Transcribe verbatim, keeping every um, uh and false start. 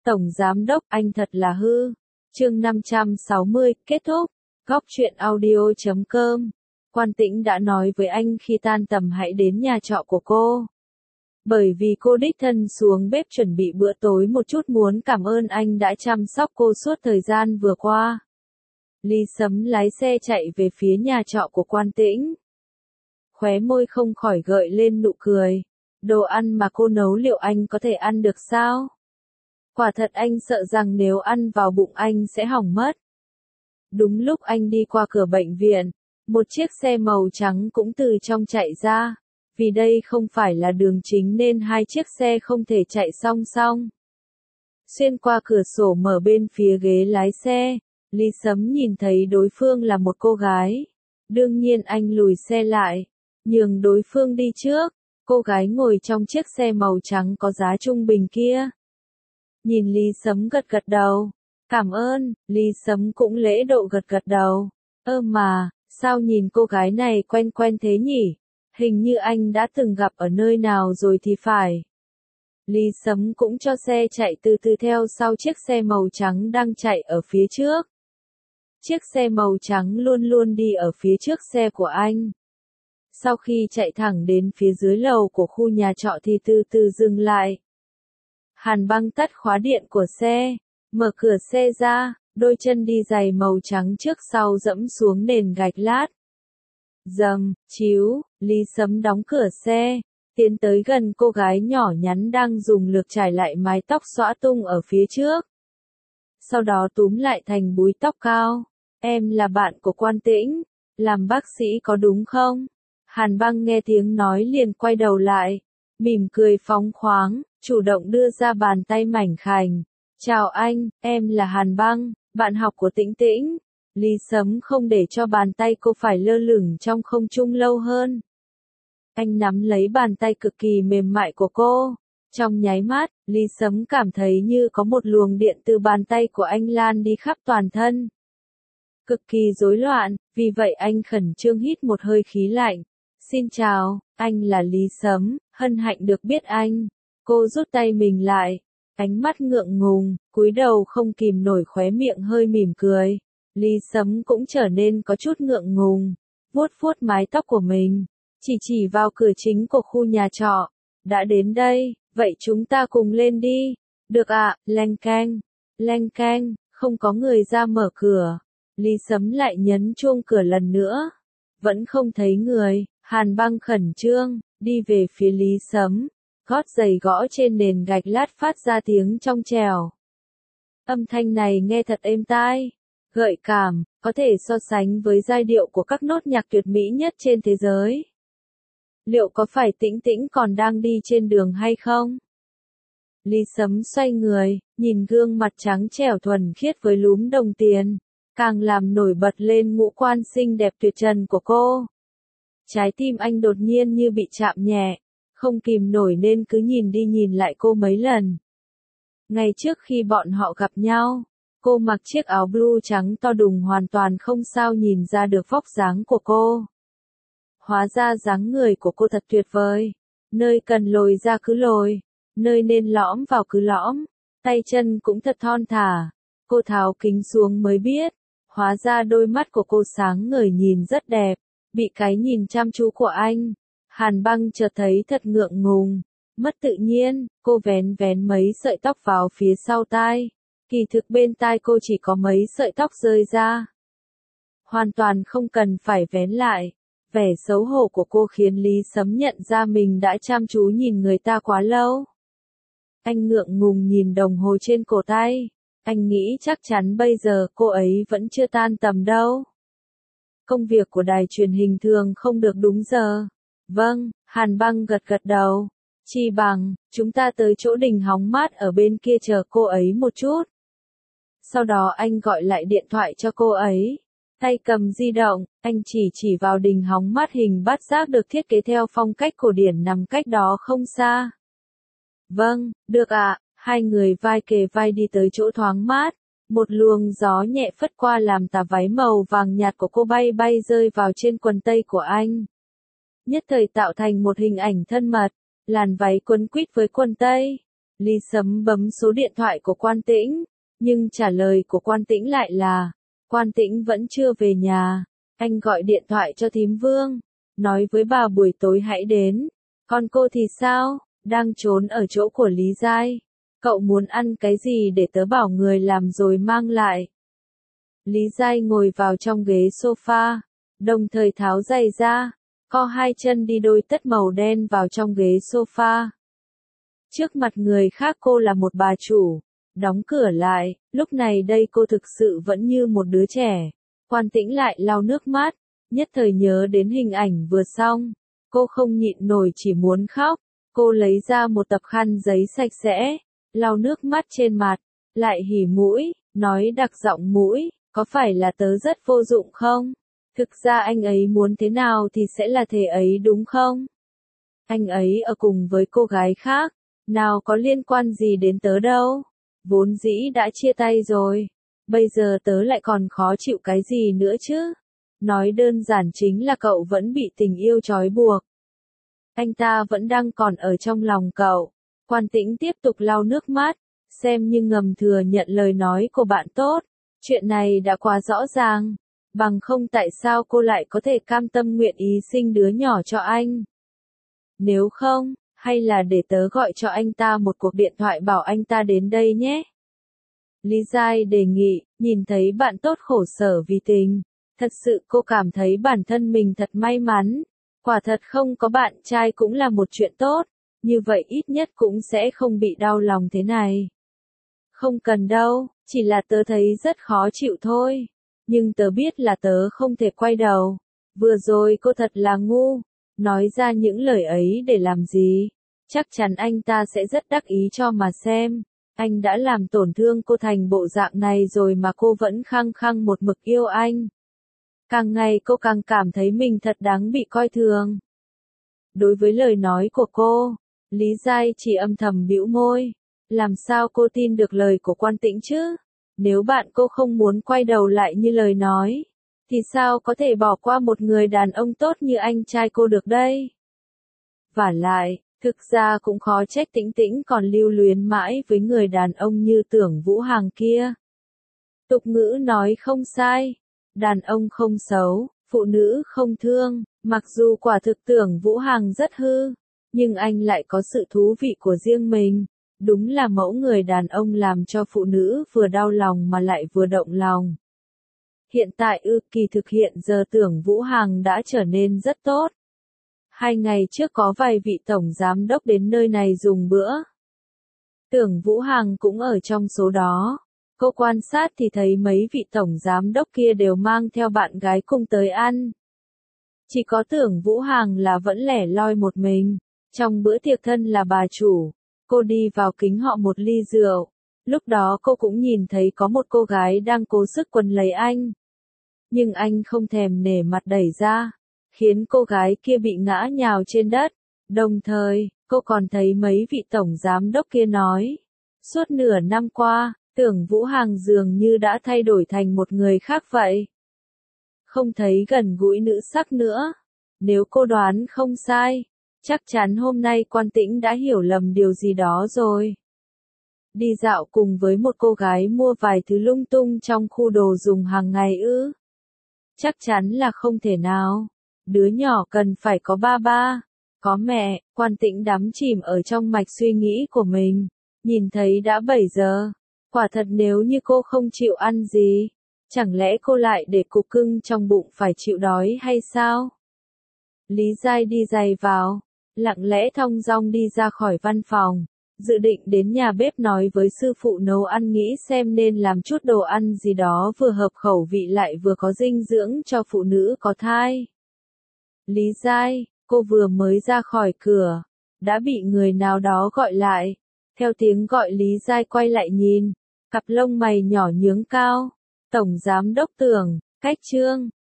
Tổng Giám Đốc, anh thật là hư. Chương năm trăm sáu mươi, kết thúc. Góc truyện audio chấm com. Quan Tĩnh đã nói với anh khi tan tầm hãy đến nhà trọ của cô. Bởi vì cô đích thân xuống bếp chuẩn bị bữa tối một chút, muốn cảm ơn anh đã chăm sóc cô suốt thời gian vừa qua. Lý Sấm lái xe chạy về phía nhà trọ của Quan Tĩnh. Khóe môi không khỏi gợi lên nụ cười. Đồ ăn mà cô nấu liệu anh có thể ăn được sao? Quả thật anh sợ rằng nếu ăn vào bụng anh sẽ hỏng mất. Đúng lúc anh đi qua cửa bệnh viện, một chiếc xe màu trắng cũng từ trong chạy ra. Vì đây không phải là đường chính nên hai chiếc xe không thể chạy song song. Xuyên qua cửa sổ mở bên phía ghế lái xe, Lý Sấm nhìn thấy đối phương là một cô gái. Đương nhiên anh lùi xe lại, nhường đối phương đi trước. Cô gái ngồi trong chiếc xe màu trắng có giá trung bình kia. Nhìn Lý Sấm gật gật đầu. Cảm ơn, Lý Sấm cũng lễ độ gật gật đầu. Ơ mà, sao nhìn cô gái này quen quen thế nhỉ? Hình như anh đã từng gặp ở nơi nào rồi thì phải. Lý Sấm cũng cho xe chạy từ từ theo sau chiếc xe màu trắng đang chạy ở phía trước. Chiếc xe màu trắng luôn luôn đi ở phía trước xe của anh. Sau khi chạy thẳng đến phía dưới lầu của khu nhà trọ thì từ từ dừng lại. Hàn Băng tắt khóa điện của xe, mở cửa xe ra, đôi chân đi giày màu trắng trước sau dẫm xuống nền gạch lát. Dầm, chíu, Lý Sấm đóng cửa xe, tiến tới gần cô gái nhỏ nhắn đang dùng lược chải lại mái tóc xõa tung ở phía trước. Sau đó túm lại thành búi tóc cao. Em là bạn của Quan Tĩnh, làm bác sĩ có đúng không? Hàn Băng nghe tiếng nói liền quay đầu lại, mỉm cười phóng khoáng, chủ động đưa ra bàn tay mảnh khảnh. Chào anh, em là Hàn Băng, bạn học của Tĩnh Tĩnh. Lý Sấm không để cho bàn tay cô phải lơ lửng trong không trung lâu hơn. Anh nắm lấy bàn tay cực kỳ mềm mại của cô. Trong nháy mắt, Lý Sấm cảm thấy như có một luồng điện từ bàn tay của anh lan đi khắp toàn thân. Cực kỳ rối loạn, vì vậy anh khẩn trương hít một hơi khí lạnh. Xin chào, anh là Lý Sấm, hân hạnh được biết anh. Cô rút tay mình lại, ánh mắt ngượng ngùng, cúi đầu không kìm nổi khóe miệng hơi mỉm cười. Lý Sấm cũng trở nên có chút ngượng ngùng, vuốt vuốt mái tóc của mình, chỉ chỉ vào cửa chính của khu nhà trọ. Đã đến đây, vậy chúng ta cùng lên đi. Được ạ, à, leng keng, leng keng, không có người ra mở cửa. Lý Sấm lại nhấn chuông cửa lần nữa. Vẫn không thấy người, Hàn Băng khẩn trương, đi về phía Lý Sấm. Gót giày gõ trên nền gạch lát phát ra tiếng trong trẻo. Âm thanh này nghe thật êm tai, gợi cảm, có thể so sánh với giai điệu của các nốt nhạc tuyệt mỹ nhất trên thế giới. Liệu có phải Tĩnh Tĩnh còn đang đi trên đường hay không? Lý Sấm xoay người, nhìn gương mặt trắng trẻo thuần khiết với lúm đồng tiền, càng làm nổi bật lên ngũ quan xinh đẹp tuyệt trần của cô. Trái tim anh đột nhiên như bị chạm nhẹ, không kìm nổi nên cứ nhìn đi nhìn lại cô mấy lần. Ngày trước khi bọn họ gặp nhau, cô mặc chiếc áo blue trắng to đùng hoàn toàn không sao nhìn ra được vóc dáng của cô. Hóa ra dáng người của cô thật tuyệt vời, nơi cần lồi ra cứ lồi, nơi nên lõm vào cứ lõm, tay chân cũng thật thon thả. Cô tháo kính xuống mới biết, hóa ra đôi mắt của cô sáng ngời nhìn rất đẹp. Bị cái nhìn chăm chú của anh, Hàn Băng chợt thấy thật ngượng ngùng, mất tự nhiên. Cô vén vén mấy sợi tóc vào phía sau tai, kỳ thực bên tai cô chỉ có mấy sợi tóc rơi ra, hoàn toàn không cần phải vén lại. Vẻ xấu hổ của cô khiến Lý Sấm nhận ra mình đã chăm chú nhìn người ta quá lâu. Anh ngượng ngùng nhìn đồng hồ trên cổ tay, anh nghĩ chắc chắn bây giờ cô ấy vẫn chưa tan tầm đâu. Công việc của đài truyền hình thường không được đúng giờ. Vâng, Hàn Băng gật gật đầu. Chi bằng, chúng ta tới chỗ đình hóng mát ở bên kia chờ cô ấy một chút. Sau đó anh gọi lại điện thoại cho cô ấy. Tay cầm di động, anh chỉ chỉ vào đình hóng mát hình bát giác được thiết kế theo phong cách cổ điển nằm cách đó không xa. Vâng, được ạ, à. Hai người vai kề vai đi tới chỗ thoáng mát. Một luồng gió nhẹ phất qua làm tà váy màu vàng nhạt của cô bay bay rơi vào trên quần tây của anh. Nhất thời tạo thành một hình ảnh thân mật, làn váy quấn quýt với quần tây. Lý Sấm bấm số điện thoại của Quan Tĩnh, nhưng trả lời của Quan Tĩnh lại là, Quan Tĩnh vẫn chưa về nhà, anh gọi điện thoại cho thím Vương, nói với bà buổi tối hãy đến, còn cô thì sao, đang trốn ở chỗ của Lý Giai, cậu muốn ăn cái gì để tớ bảo người làm rồi mang lại. Lý Giai ngồi vào trong ghế sofa, đồng thời tháo giày ra, co hai chân đi đôi tất màu đen vào trong ghế sofa. Trước mặt người khác cô là một bà chủ, đóng cửa lại, lúc này đây cô thực sự vẫn như một đứa trẻ. Quan Tĩnh lại lau nước mắt, nhất thời nhớ đến hình ảnh vừa xong, cô không nhịn nổi chỉ muốn khóc, cô lấy ra một tập khăn giấy sạch sẽ, lau nước mắt trên mặt, lại hỉ mũi, nói đặc giọng mũi, có phải là tớ rất vô dụng không? Thực ra anh ấy muốn thế nào thì sẽ là thế ấy đúng không? Anh ấy ở cùng với cô gái khác, nào có liên quan gì đến tớ đâu, vốn dĩ đã chia tay rồi, bây giờ tớ lại còn khó chịu cái gì nữa chứ? Nói đơn giản chính là cậu vẫn bị tình yêu trói buộc. Anh ta vẫn đang còn ở trong lòng cậu. Quan Tĩnh tiếp tục lau nước mắt, xem như ngầm thừa nhận lời nói của bạn tốt. Chuyện này đã quá rõ ràng, bằng không tại sao cô lại có thể cam tâm nguyện ý sinh đứa nhỏ cho anh? Nếu không, hay là để tớ gọi cho anh ta một cuộc điện thoại bảo anh ta đến đây nhé? Lý Giai đề nghị, nhìn thấy bạn tốt khổ sở vì tình. Thật sự cô cảm thấy bản thân mình thật may mắn. Quả thật không có bạn trai cũng là một chuyện tốt, như vậy ít nhất cũng sẽ không bị đau lòng thế này. Không cần đâu, chỉ là tớ thấy rất khó chịu thôi. Nhưng tớ biết là tớ không thể quay đầu. Vừa rồi cô thật là ngu, nói ra những lời ấy để làm gì? Chắc chắn anh ta sẽ rất đắc ý cho mà xem. Anh đã làm tổn thương cô thành bộ dạng này rồi mà cô vẫn khăng khăng một mực yêu anh. Càng ngày cô càng cảm thấy mình thật đáng bị coi thường. Đối với lời nói của cô, Lý Giai chỉ âm thầm bĩu môi. Làm sao cô tin được lời của Quan Tĩnh chứ? Nếu bạn cô không muốn quay đầu lại như lời nói, thì sao có thể bỏ qua một người đàn ông tốt như anh trai cô được đây? Vả lại, thực ra cũng khó trách Tĩnh Tĩnh còn lưu luyến mãi với người đàn ông như Tưởng Vũ Hằng kia. Tục ngữ nói không sai, đàn ông không xấu, phụ nữ không thương, mặc dù quả thực Tưởng Vũ Hằng rất hư, nhưng anh lại có sự thú vị của riêng mình. Đúng là mẫu người đàn ông làm cho phụ nữ vừa đau lòng mà lại vừa động lòng. Hiện tại ư kỳ thực hiện giờ Tưởng Vũ Hằng đã trở nên rất tốt. Hai ngày trước có vài vị tổng giám đốc đến nơi này dùng bữa. Tưởng Vũ Hằng cũng ở trong số đó. Cô quan sát thì thấy mấy vị tổng giám đốc kia đều mang theo bạn gái cùng tới ăn. Chỉ có Tưởng Vũ Hằng là vẫn lẻ loi một mình. Trong bữa tiệc thân là bà chủ. Cô đi vào kính họ một ly rượu. Lúc đó cô cũng nhìn thấy có một cô gái đang cố sức quấn lấy anh. Nhưng anh không thèm nể mặt đẩy ra, khiến cô gái kia bị ngã nhào trên đất. Đồng thời, cô còn thấy mấy vị tổng giám đốc kia nói. Suốt nửa năm qua, Tưởng Vũ Hằng dường như đã thay đổi thành một người khác vậy. Không thấy gần gũi nữ sắc nữa. Nếu cô đoán không sai, chắc chắn hôm nay Quan Tĩnh đã hiểu lầm điều gì đó rồi. Đi dạo cùng với một cô gái mua vài thứ lung tung trong khu đồ dùng hàng ngày ư? Chắc chắn là không thể nào. Đứa nhỏ cần phải có ba ba, có mẹ. Quan Tĩnh đắm chìm ở trong mạch suy nghĩ của mình. Nhìn thấy đã bảy giờ. Quả thật nếu như cô không chịu ăn gì, chẳng lẽ cô lại để cục cưng trong bụng phải chịu đói hay sao? Lý Giai đi giày vào, lặng lẽ thong dong đi ra khỏi văn phòng, dự định đến nhà bếp nói với sư phụ nấu ăn nghĩ xem nên làm chút đồ ăn gì đó vừa hợp khẩu vị lại vừa có dinh dưỡng cho phụ nữ có thai. Lý Giai, cô vừa mới ra khỏi cửa, đã bị người nào đó gọi lại. Theo tiếng gọi Lý Giai quay lại nhìn, cặp lông mày nhỏ nhướng cao. Tổng giám đốc Tưởng, Cách Trương.